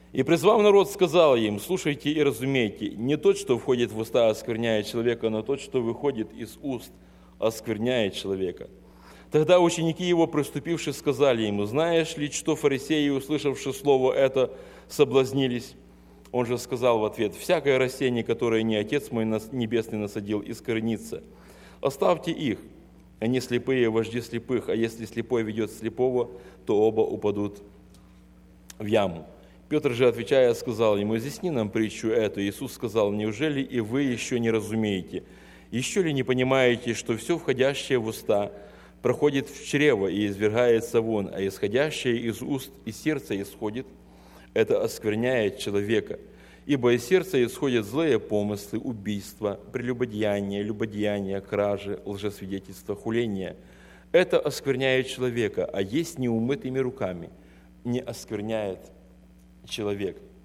И, призвав народ, сказал им: слушайте и разумейте, не тот, что входит в уста, оскверняет человека, но тот, что выходит из уст, оскверняет человека. Тогда ученики его, приступивши, сказали ему: знаешь ли, что фарисеи, услышавши слово это, соблазнились? Он же сказал в ответ: всякое растение, которое не Отец мой Небесный насадил, искоренится. Оставьте их, они слепые, вожди слепых, а если слепой ведет слепого, то оба упадут в яму. Петр же, отвечая, сказал ему: изъясни нам притчу эту. Иисус сказал: неужели и вы еще не разумеете? Еще ли не понимаете, что все входящее в уста проходит в чрево и извергается вон, а исходящее из уст и сердца исходит, это оскверняет человека. Ибо из сердца исходят злые помыслы, убийства, прелюбодеяния, любодеяния, кражи, лжесвидетельства, хуления. Это оскверняет человека, а есть неумытыми руками не оскверняет человек.